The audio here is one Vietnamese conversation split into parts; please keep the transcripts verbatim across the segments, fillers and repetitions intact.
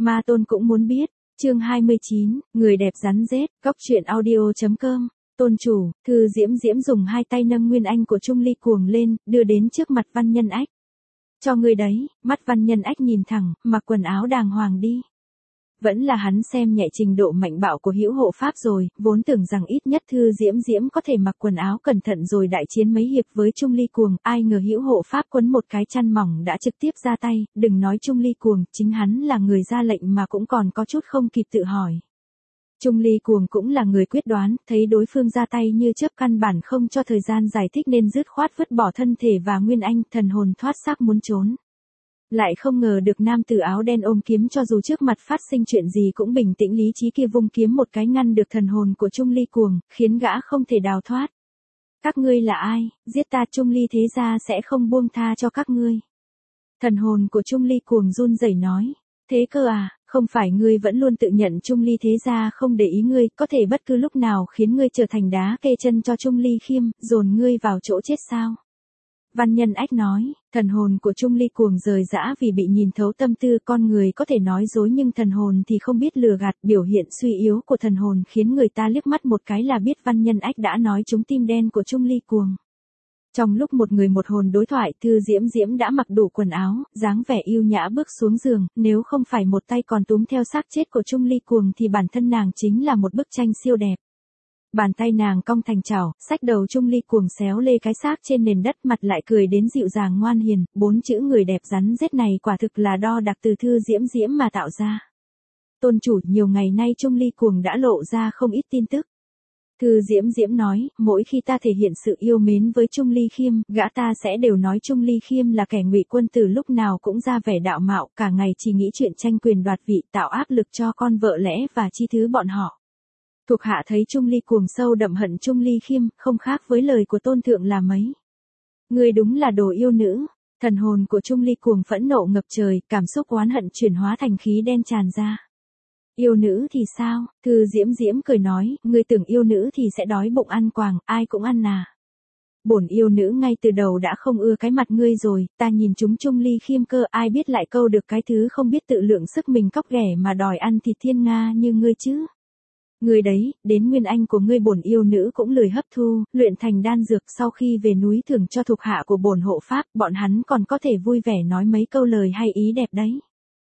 Ma Tôn cũng muốn biết. Chương hai mươi chín, người đẹp rắn rết, góc truyện audio chấm com. Tôn chủ, Thư Diễm Diễm dùng hai tay nâng Nguyên Anh của Trung Ly Cuồng lên, đưa đến trước mặt Văn Nhân Ách. Cho ngươi đấy, mắt Văn Nhân Ách nhìn thẳng, mặc quần áo đàng hoàng đi. Vẫn là hắn xem nhẹ trình độ mạnh bạo của Hữu Hộ Pháp rồi, vốn tưởng rằng ít nhất Thư Diễm Diễm có thể mặc quần áo cẩn thận rồi đại chiến mấy hiệp với Trung Ly Cuồng, ai ngờ Hữu Hộ Pháp quấn một cái chăn mỏng đã trực tiếp ra tay, đừng nói Trung Ly Cuồng, chính hắn là người ra lệnh mà cũng còn có chút không kịp tự hỏi. Trung Ly Cuồng cũng là người quyết đoán, thấy đối phương ra tay như chớp căn bản không cho thời gian giải thích nên dứt khoát vứt bỏ thân thể và Nguyên Anh, thần hồn thoát xác muốn trốn. Lại không ngờ được nam tử áo đen ôm kiếm, cho dù trước mặt phát sinh chuyện gì cũng bình tĩnh lý trí kia vung kiếm một cái ngăn được thần hồn của Trung Ly Cuồng, khiến gã không thể đào thoát. Các ngươi là ai, giết ta Trung Ly thế gia sẽ không buông tha cho các ngươi. Thần hồn của Trung Ly Cuồng run rẩy nói, thế cơ à, không phải ngươi vẫn luôn tự nhận Trung Ly thế gia không để ý ngươi, có thể bất cứ lúc nào khiến ngươi trở thành đá kê chân cho Trung Ly Khiêm, dồn ngươi vào chỗ chết sao? Văn Nhân Ách nói, thần hồn của Trung Ly Cuồng rời rã vì bị nhìn thấu tâm tư, con người có thể nói dối nhưng thần hồn thì không biết lừa gạt, biểu hiện suy yếu của thần hồn khiến người ta liếc mắt một cái là biết Văn Nhân Ách đã nói trúng tim đen của Trung Ly Cuồng. Trong lúc một người một hồn đối thoại, Thư Diễm Diễm đã mặc đủ quần áo, dáng vẻ yêu nhã bước xuống giường, nếu không phải một tay còn túm theo xác chết của Trung Ly Cuồng thì bản thân nàng chính là một bức tranh siêu đẹp. Bàn tay nàng cong thành chảo, xách đầu Trung Ly Cuồng xéo lê cái xác trên nền đất, mặt lại cười đến dịu dàng ngoan hiền, bốn chữ người đẹp rắn rết này quả thực là đo đạc từ Thư Diễm Diễm mà tạo ra. Tôn chủ, nhiều ngày nay Trung Ly Cuồng đã lộ ra không ít tin tức. Thư Diễm Diễm nói, mỗi khi ta thể hiện sự yêu mến với Trung Ly Khiêm, gã ta sẽ đều nói Trung Ly Khiêm là kẻ ngụy quân tử, lúc nào cũng ra vẻ đạo mạo, cả ngày chỉ nghĩ chuyện tranh quyền đoạt vị, tạo áp lực cho con vợ lẽ và chi thứ bọn họ. Thuộc hạ thấy Trung Ly Cuồng sâu đậm hận Trung Ly Khiêm, không khác với lời của tôn thượng là mấy. Ngươi đúng là đồ yêu nữ. Thần hồn của Trung Ly Cuồng phẫn nộ ngập trời, cảm xúc oán hận chuyển hóa thành khí đen tràn ra. Yêu nữ thì sao? Thư Diễm Diễm cười nói, ngươi tưởng yêu nữ thì sẽ đói bụng ăn quàng, ai cũng ăn à. Bổn yêu nữ ngay từ đầu đã không ưa cái mặt ngươi rồi, ta nhìn chúng Trung Ly Khiêm cơ, ai biết lại câu được cái thứ không biết tự lượng sức mình cóc ghẻ mà đòi ăn thịt thiên nga như ngươi chứ. Ngươi đấy, đến Nguyên Anh của ngươi bổn yêu nữ cũng lười hấp thu, luyện thành đan dược, sau khi về núi thưởng cho thuộc hạ của bổn hộ pháp, bọn hắn còn có thể vui vẻ nói mấy câu lời hay ý đẹp đấy.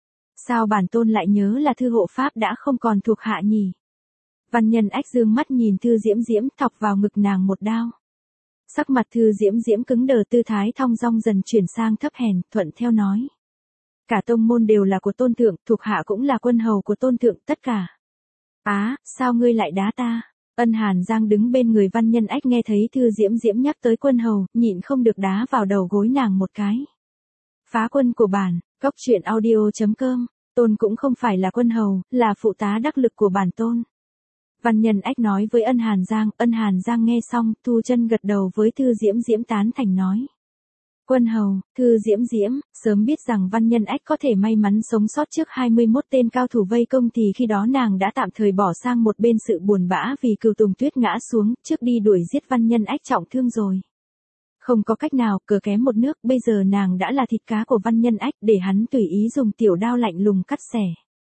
Sao bản tôn lại nhớ là Thư Hộ Pháp đã không còn thuộc hạ nhỉ? Văn Nhân Ách dương mắt nhìn Thư Diễm Diễm, thọc vào ngực nàng một đao. Sắc mặt Thư Diễm Diễm cứng đờ, tư thái thong dong dần chuyển sang thấp hèn, thuận theo nói. Cả tông môn đều là của tôn thượng, thuộc hạ cũng là quân hầu của tôn thượng, tất cả. Á, sao ngươi lại đá ta? Ân Hàn Giang đứng bên người Văn Nhân Ách nghe thấy Thư Diễm Diễm nhắc tới quân hầu, nhịn không được đá vào đầu gối nàng một cái. Phá quân của bản, góc truyện audio chấm com. Tôn cũng không phải là quân hầu, là phụ tá đắc lực của bản tôn. Văn Nhân Ách nói với Ân Hàn Giang, Ân Hàn Giang nghe xong, thu chân gật đầu với Thư Diễm Diễm tán thành nói. Quân hầu, Thư Diễm Diễm, sớm biết rằng Văn Nhân Ách có thể may mắn sống sót trước hai mươi mốt tên cao thủ vây công thì khi đó nàng đã tạm thời bỏ sang một bên sự buồn bã vì Cửu Tùng Tuyết ngã xuống, trước đi đuổi giết Văn Nhân Ách trọng thương rồi. Không có cách nào, cờ kém một nước, bây giờ nàng đã là thịt cá của Văn Nhân Ách, để hắn tùy ý dùng tiểu đao lạnh lùng cắt xẻ.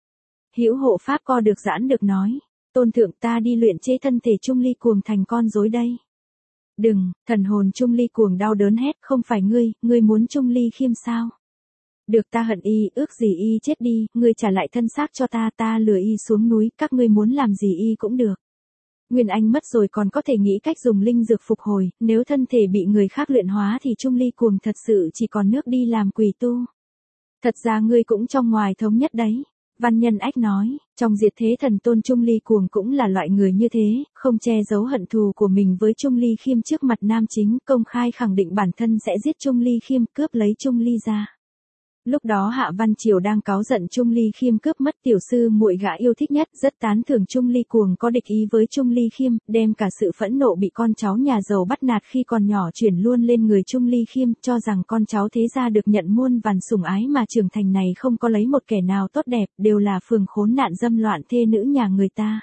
Hữu Hộ Pháp co được giãn được nói, tôn thượng, ta đi luyện chế thân thể Trung Ly Cuồng thành con rối đây. Đừng, thần hồn Trung Ly Cuồng đau đớn hét, không phải ngươi, ngươi muốn Trung Ly Khiêm sao? Được, ta hận y, ước gì y chết đi, ngươi trả lại thân xác cho ta, ta lừa y xuống núi, các ngươi muốn làm gì y cũng được. Nguyên Anh mất rồi còn có thể nghĩ cách dùng linh dược phục hồi, nếu thân thể bị người khác luyện hóa thì Trung Ly Cuồng thật sự chỉ còn nước đi làm quỷ tu. Thật ra ngươi cũng trong ngoài thống nhất đấy. Văn Nhân Ách nói, trong diệt thế thần tôn Trung Ly Cuồng cũng là loại người như thế, không che giấu hận thù của mình với Trung Ly Khiêm trước mặt nam chính, công khai khẳng định bản thân sẽ giết Trung Ly Khiêm, cướp lấy Trung Ly ra. Lúc đó Hạ Văn Triều đang cáu giận Trung Ly Khiêm cướp mất tiểu sư muội gã yêu thích nhất, rất tán thưởng Trung Ly Cuồng có địch ý với Trung Ly Khiêm, đem cả sự phẫn nộ bị con cháu nhà giàu bắt nạt khi còn nhỏ chuyển luôn lên người Trung Ly Khiêm, cho rằng con cháu thế gia được nhận muôn vàn sủng ái mà trưởng thành này không có lấy một kẻ nào tốt đẹp, đều là phường khốn nạn dâm loạn thê nữ nhà người ta.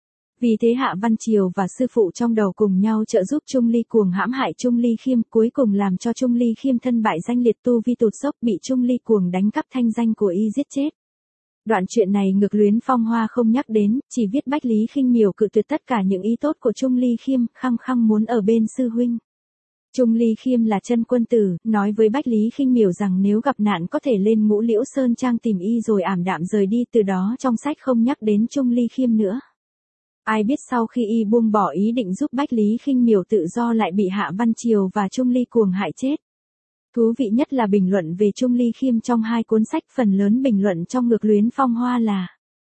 Vì thế Hạ Văn Triều và sư phụ trong đầu cùng nhau trợ giúp Trung Ly Cuồng hãm hại Trung Ly Khiêm, cuối cùng làm cho Trung Ly Khiêm thân bại danh liệt, tu vi tụt dốc, bị Trung Ly Cuồng đánh cắp thanh danh của y giết chết. Đoạn chuyện này Ngược Luyến Phong Hoa không nhắc đến, chỉ viết Bách Lý Khinh Miểu cự tuyệt tất cả những ý tốt của Trung Ly Khiêm, khăng khăng muốn ở bên sư huynh. Trung Ly Khiêm là chân quân tử, nói với Bách Lý Khinh Miểu rằng nếu gặp nạn có thể lên Ngũ Liễu Sơn Trang tìm y rồi ảm đạm rời đi, từ đó trong sách không nhắc đến Trung Ly Khiêm nữa. Ai biết sau khi y buông bỏ ý định giúp Bách Lý Khinh Miểu tự do lại bị Hạ Văn Triều và Trung Ly Cuồng hại chết. Thú vị nhất là bình luận về Trung Ly Khiêm trong hai cuốn sách, phần lớn bình luận trong Ngược Luyến Phong Hoa là: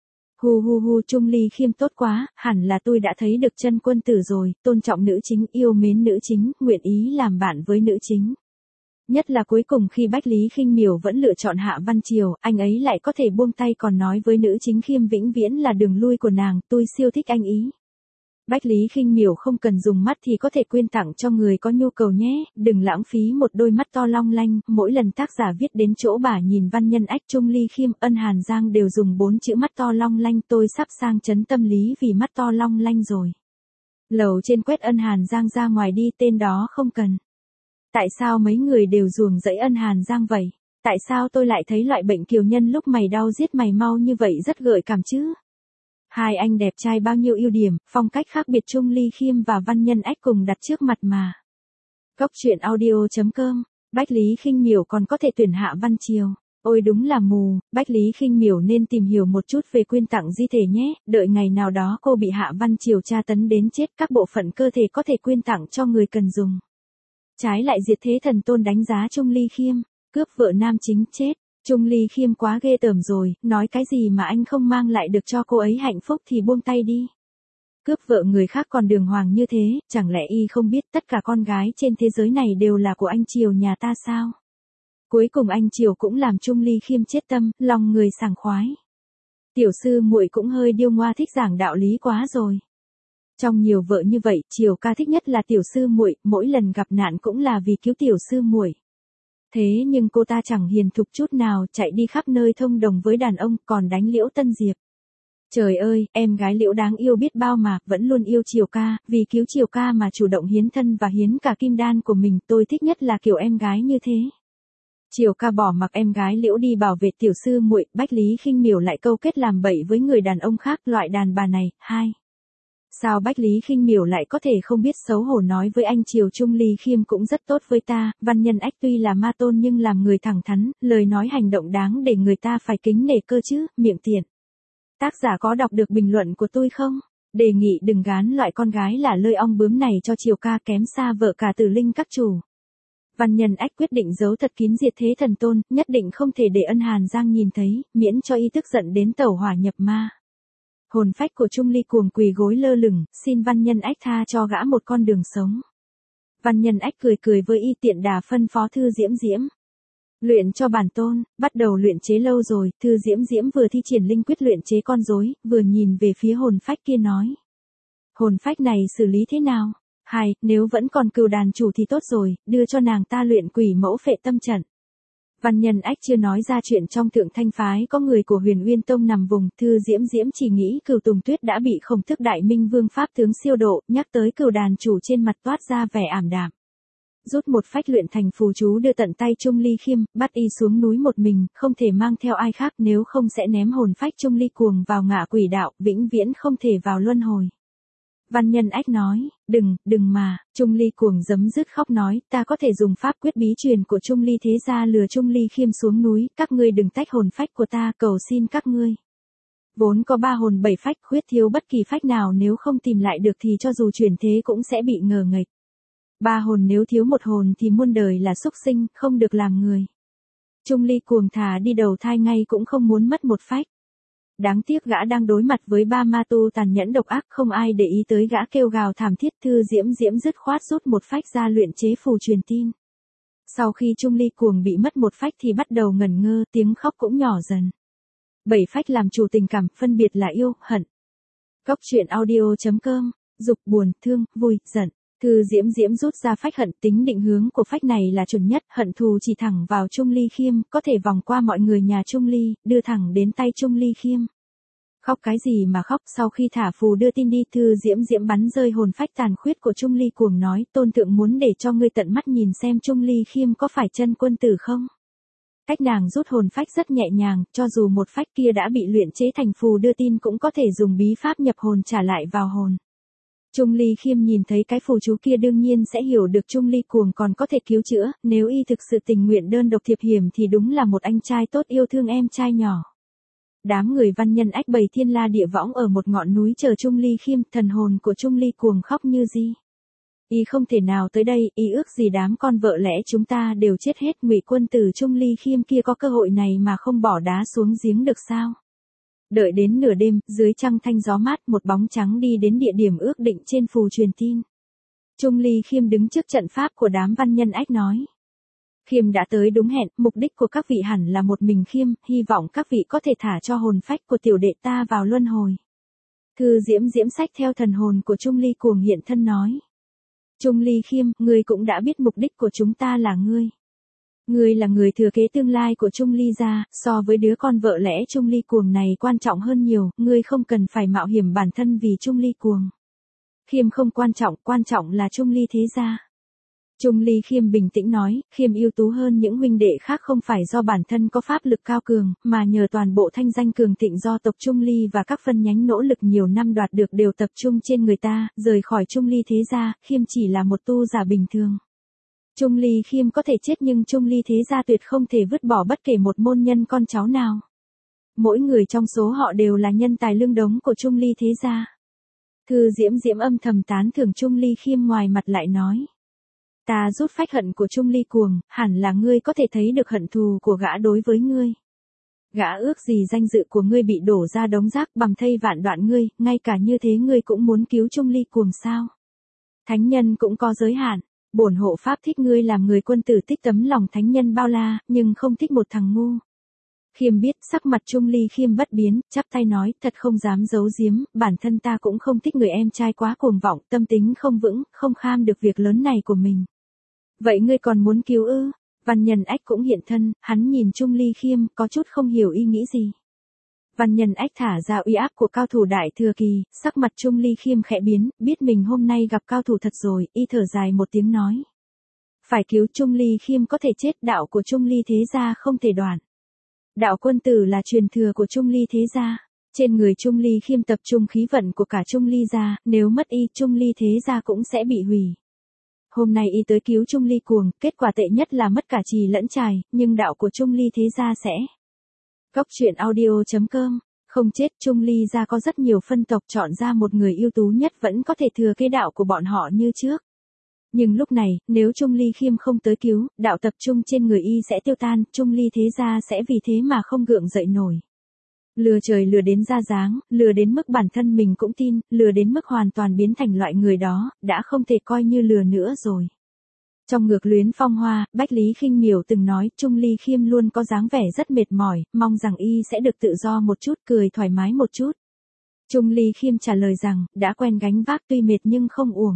Hu hu hu, Trung Ly Khiêm tốt quá, hẳn là tôi đã thấy được chân quân tử rồi, tôn trọng nữ chính, yêu mến nữ chính, nguyện ý làm bạn với nữ chính. Nhất là cuối cùng khi Bách Lý Khinh Miểu vẫn lựa chọn Hạ Văn Triều, anh ấy lại có thể buông tay còn nói với nữ chính Khiêm vĩnh viễn là đường lui của nàng, tôi siêu thích anh ý. Bách Lý Khinh Miểu không cần dùng mắt thì có thể quyên tặng cho người có nhu cầu nhé, đừng lãng phí một đôi mắt to long lanh. Mỗi lần tác giả viết đến chỗ bà nhìn văn nhân ách Trung Ly Khiêm, Ân Hàn Giang đều dùng bốn chữ mắt to long lanh, tôi sắp sang chấn tâm lý vì mắt to long lanh rồi. Lầu trên quét Ân Hàn Giang ra ngoài đi, tên đó không cần. Tại sao mấy người đều ruồng rẫy Ân Hàn Giang vậy? Tại sao tôi lại thấy loại bệnh kiều nhân lúc mày đau giết mày mau như vậy rất gợi cảm chứ? Hai anh đẹp trai bao nhiêu ưu điểm, phong cách khác biệt Trung Ly Khiêm và văn nhân ách cùng đặt trước mặt mà. Cốc truyện audio chấm com, Bách Lý Khinh Miểu còn có thể tuyển Hạ Văn Triều. Ôi đúng là mù, Bách Lý Khinh Miểu nên tìm hiểu một chút về quyên tặng di thể nhé, đợi ngày nào đó cô bị Hạ Văn Triều tra tấn đến chết, các bộ phận cơ thể có thể quyên tặng cho người cần dùng. Trái lại Diệt Thế Thần Tôn đánh giá Trung Ly Khiêm, cướp vợ nam chính chết. Trung Ly Khiêm quá ghê tởm rồi, nói cái gì mà anh không mang lại được cho cô ấy hạnh phúc thì buông tay đi. Cướp vợ người khác còn đường hoàng như thế, chẳng lẽ y không biết tất cả con gái trên thế giới này đều là của anh Triều nhà ta sao? Cuối cùng anh Triều cũng làm Trung Ly Khiêm chết tâm, lòng người sảng khoái. Tiểu sư muội cũng hơi điêu ngoa, thích giảng đạo lý quá rồi. Trong nhiều vợ như vậy, Triều ca thích nhất là tiểu sư muội, mỗi lần gặp nạn cũng là vì cứu tiểu sư muội. Thế nhưng cô ta chẳng hiền thục chút nào, chạy đi khắp nơi thông đồng với đàn ông, còn đánh Liễu Tân Diệp. Trời ơi, em gái Liễu đáng yêu biết bao mà, vẫn luôn yêu Triều ca, vì cứu Triều ca mà chủ động hiến thân và hiến cả kim đan của mình, tôi thích nhất là kiểu em gái như thế. Triều ca bỏ mặc em gái Liễu đi bảo vệ tiểu sư muội, Bách Lý Khinh Miểu lại câu kết làm bậy với người đàn ông khác, loại đàn bà này. Hai. Sao Bách Lý Khinh Miểu lại có thể không biết xấu hổ nói với anh Triều Trung Ly Khiêm cũng rất tốt với ta, văn nhân ách tuy là ma tôn nhưng làm người thẳng thắn, lời nói hành động đáng để người ta phải kính nể cơ chứ, miệng tiện. Tác giả có đọc được bình luận của tôi không? Đề nghị đừng gán loại con gái là lơi ong bướm này cho Triều ca, kém xa vợ cả Tử Linh các chủ. Văn nhân ách quyết định giấu thật kín Diệt Thế Thần Tôn, nhất định không thể để Ân Hàn Giang nhìn thấy, miễn cho y tức giận đến tẩu hỏa nhập ma. Hồn phách của Trung Ly Cuồng quỳ gối lơ lửng, xin văn nhân ách tha cho gã một con đường sống. Văn nhân ách cười cười với y, tiện đà phân phó Thư Diễm Diễm. Luyện cho bản tôn, bắt đầu luyện chế lâu rồi, Thư Diễm Diễm vừa thi triển linh quyết luyện chế con rối, vừa nhìn về phía hồn phách kia nói. Hồn phách này xử lý thế nào? Hay, nếu vẫn còn cừu đàn chủ thì tốt rồi, đưa cho nàng ta luyện quỷ mẫu phệ tâm trận. Văn nhân ách chưa nói ra chuyện trong Thượng Thanh phái có người của Huyền Uyên Tông nằm vùng, Thư Diễm Diễm chỉ nghĩ Cửu Tùng Tuyết đã bị Khổng Thức Đại Minh Vương pháp tướng siêu độ, nhắc tới cừu đàn chủ trên mặt toát ra vẻ ảm đạm. Rút một phách luyện thành phù chú đưa tận tay Trung Ly Khiêm, bắt y xuống núi một mình, không thể mang theo ai khác, nếu không sẽ ném hồn phách Trung Ly Cuồng vào ngạ quỷ đạo, vĩnh viễn không thể vào luân hồi. Văn nhân ách nói, đừng, đừng mà, Trung Ly Cuồng giấm dứt khóc nói, ta có thể dùng pháp quyết bí truyền của Trung Ly thế gia lừa Trung Ly Khiêm xuống núi, các ngươi đừng tách hồn phách của ta, cầu xin các ngươi. Vốn có ba hồn bảy phách, khuyết thiếu bất kỳ phách nào, nếu không tìm lại được thì cho dù chuyển thế cũng sẽ bị ngờ nghệch. Ba hồn nếu thiếu một hồn thì muôn đời là súc sinh, không được làm người. Trung Ly Cuồng thà đi đầu thai ngay cũng không muốn mất một phách. Đáng tiếc gã đang đối mặt với ba ma tu tàn nhẫn độc ác, không ai để ý tới gã kêu gào thảm thiết. Thư Diễm Diễm dứt khoát rút một phách ra luyện chế phù truyền tin. Sau khi Trung Ly Cuồng bị mất một phách thì bắt đầu ngẩn ngơ, tiếng khóc cũng nhỏ dần. Bảy phách làm chủ tình cảm, phân biệt là yêu, hận. Cốc truyện audio chấm com, dục, buồn, thương, vui, giận. Thư Diễm Diễm rút ra phách hận, tính định hướng của phách này là chuẩn nhất, hận thù chỉ thẳng vào Trung Ly Khiêm, có thể vòng qua mọi người nhà Trung Ly, đưa thẳng đến tay Trung Ly Khiêm. Khóc cái gì mà khóc, sau khi thả phù đưa tin đi, Thư Diễm Diễm bắn rơi hồn phách tàn khuyết của Trung Ly Cuồng nói, tôn thượng muốn để cho ngươi tận mắt nhìn xem Trung Ly Khiêm có phải chân quân tử không? Cách nàng rút hồn phách rất nhẹ nhàng, cho dù một phách kia đã bị luyện chế thành phù đưa tin cũng có thể dùng bí pháp nhập hồn trả lại vào hồn. Trung Ly Khiêm nhìn thấy cái phù chú kia đương nhiên sẽ hiểu được Trung Ly Cuồng còn có thể cứu chữa, nếu y thực sự tình nguyện đơn độc thiệp hiểm thì đúng là một anh trai tốt yêu thương em trai nhỏ. Đám người văn nhân ách bầy thiên la địa võng ở một ngọn núi chờ Trung Ly Khiêm, thần hồn của Trung Ly Cuồng khóc như di. Y không thể nào tới đây, y ước gì đám con vợ lẽ chúng ta đều chết hết, Ngụy quân tử Trung Ly Khiêm kia có cơ hội này mà không bỏ đá xuống giếng được sao? Đợi đến nửa đêm, dưới trăng thanh gió mát, một bóng trắng đi đến địa điểm ước định trên phù truyền tin. Trung Ly Khiêm đứng trước trận pháp của đám văn nhân ách nói. Khiêm đã tới đúng hẹn, mục đích của các vị hẳn là một mình Khiêm, hy vọng các vị có thể thả cho hồn phách của tiểu đệ ta vào luân hồi. Thư Diễm Diễm xách theo thần hồn của Trung Ly Cuồng hiện thân nói. Trung Ly Khiêm, ngươi cũng đã biết mục đích của chúng ta là ngươi. Ngươi là người thừa kế tương lai của Trung Ly gia, so với đứa con vợ lẽ Trung Ly Cuồng này quan trọng hơn nhiều, ngươi không cần phải mạo hiểm bản thân vì Trung Ly Cuồng. Khiêm không quan trọng, quan trọng là Trung Ly thế gia. Trung Ly Khiêm bình tĩnh nói, Khiêm ưu tú hơn những huynh đệ khác không phải do bản thân có pháp lực cao cường, mà nhờ toàn bộ thanh danh cường thịnh do tộc Trung Ly và các phân nhánh nỗ lực nhiều năm đoạt được đều tập trung trên người ta, rời khỏi Trung Ly thế gia, Khiêm chỉ là một tu giả bình thường. Trung Ly Khiêm có thể chết nhưng Trung Ly thế gia tuyệt không thể vứt bỏ bất kể một môn nhân con cháu nào. Mỗi người trong số họ đều là nhân tài lương đống của Trung Ly thế gia. Thư Diễm Diễm âm thầm tán thưởng Trung Ly Khiêm, ngoài mặt lại nói. Ta rút phách hận của Trung Ly Cuồng, hẳn là ngươi có thể thấy được hận thù của gã đối với ngươi. Gã ước gì danh dự của ngươi bị đổ ra đống rác bằng thây vạn đoạn ngươi, ngay cả như thế ngươi cũng muốn cứu Trung Ly Cuồng sao? Thánh nhân cũng có giới hạn, bổn hộ pháp thích ngươi làm người quân tử tích tấm lòng thánh nhân bao la, nhưng không thích một thằng ngu. Khiêm biết, sắc mặt Trung Ly Khiêm bất biến, chắp tay nói, thật không dám giấu giếm, bản thân ta cũng không thích người em trai quá cuồng vọng, tâm tính không vững, không kham được việc lớn này của mình. Vậy ngươi còn muốn cứu ư? Văn nhân ách cũng hiện thân, hắn nhìn Trung Ly Khiêm, có chút không hiểu ý nghĩ gì. Văn nhân ách thả ra uy áp của cao thủ đại thừa kỳ, sắc mặt Trung Ly Khiêm khẽ biến, biết mình hôm nay gặp cao thủ thật rồi, y thở dài một tiếng nói. Phải cứu Trung Ly Khiêm có thể chết, đạo của Trung Ly thế gia không thể đoạn. Đạo quân tử là truyền thừa của Trung Ly thế gia. Trên người Trung Ly Khiêm tập trung khí vận của cả Trung Ly gia, nếu mất y, Trung Ly thế gia cũng sẽ bị hủy. Hôm nay y tới cứu Trung Ly Cuồng, kết quả tệ nhất là mất cả trì lẫn trài, nhưng đạo của Trung Ly thế gia sẽ. Góc truyện audio chấm com, không chết, Trung Ly gia có rất nhiều phân tộc, chọn ra một người ưu tú nhất vẫn có thể thừa kế đạo của bọn họ như trước. Nhưng lúc này, nếu Trung Ly Khiêm không tới cứu, đạo tập trung trên người y sẽ tiêu tan, Trung Ly thế gia sẽ vì thế mà không gượng dậy nổi. Lừa trời lừa đến ra dáng, lừa đến mức bản thân mình cũng tin, lừa đến mức hoàn toàn biến thành loại người đó, đã không thể coi như lừa nữa rồi. Trong Ngược Luyến Phong Hoa, Bách Lý Khinh Miểu từng nói, Trung Ly Khiêm luôn có dáng vẻ rất mệt mỏi, mong rằng y sẽ được tự do một chút, cười thoải mái một chút. Trung Ly Khiêm trả lời rằng, đã quen gánh vác tuy mệt nhưng không uổng.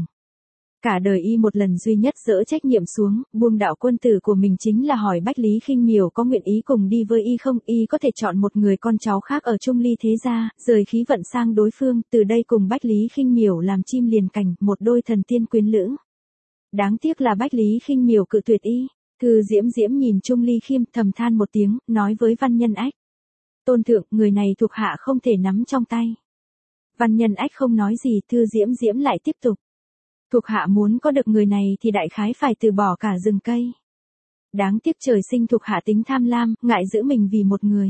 Cả đời y một lần duy nhất dỡ trách nhiệm xuống, buông đạo quân tử của mình chính là hỏi Bách Lý Khinh Miểu có nguyện ý cùng đi với y không, y có thể chọn một người con cháu khác ở Trung Ly thế gia, rời khí vận sang đối phương, từ đây cùng Bách Lý Khinh Miểu làm chim liền cành, một đôi thần tiên quyến lữ. Đáng tiếc là Bách Lý Khinh Miểu cự tuyệt y. Thư Diễm Diễm nhìn Trung Ly Khiêm, thầm than một tiếng, nói với văn nhân ách. Tôn thượng, người này thuộc hạ không thể nắm trong tay. Văn nhân ách không nói gì, Thư Diễm Diễm lại tiếp tục. Thuộc hạ muốn có được người này thì đại khái phải từ bỏ cả rừng cây. Đáng tiếc trời sinh thuộc hạ tính tham lam, ngại giữ mình vì một người.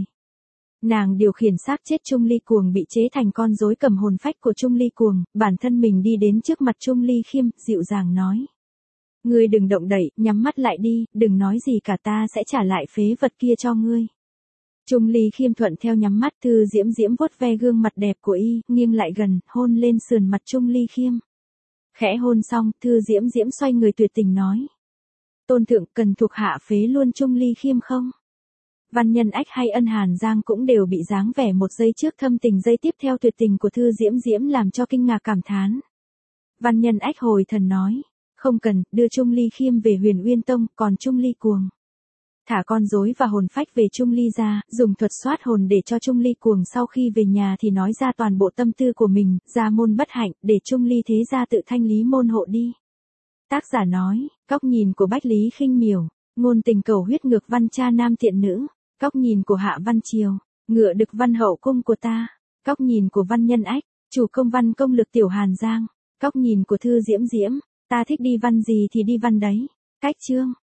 Nàng điều khiển xác chết Trung Ly Cuồng bị chế thành con rối cầm hồn phách của Trung Ly Cuồng, bản thân mình đi đến trước mặt Trung Ly Khiêm, dịu dàng nói. Ngươi đừng động đậy, nhắm mắt lại đi, đừng nói gì cả, ta sẽ trả lại phế vật kia cho ngươi. Trung Ly Khiêm thuận theo nhắm mắt, Thư Diễm Diễm vuốt ve gương mặt đẹp của y, nghiêng lại gần, hôn lên sườn mặt Trung Ly Khiêm. Khẽ hôn xong, Thư Diễm Diễm xoay người tuyệt tình nói. Tôn thượng, cần thuộc hạ phế luôn Trung Ly Khiêm không? Văn nhân ách hay Ân Hàn Giang cũng đều bị dáng vẻ một giây trước thâm tình giây tiếp theo tuyệt tình của Thư Diễm Diễm làm cho kinh ngạc cảm thán. Văn nhân ách hồi thần nói. Không cần, đưa Trung Ly Khiêm về Huyền Uyên Tông, còn Trung Ly Cuồng. Thả con rối và hồn phách về Trung Ly ra, dùng thuật soát hồn để cho Trung Ly Cuồng sau khi về nhà thì nói ra toàn bộ tâm tư của mình, ra môn bất hạnh, để Trung Ly thế gia tự thanh lý môn hộ đi. Tác giả nói, góc nhìn của Bách Lý Khinh Miểu. Ngôn tình cầu huyết ngược văn cha nam tiện nữ. Góc nhìn của Hạ Văn Triều. Ngựa đực văn hậu cung của ta. Góc nhìn của văn nhân ách. Chủ công văn công lực tiểu Hàn Giang. Góc nhìn của Thư Diễm Diễm. Ta thích đi văn gì thì đi văn đấy. Cách chương.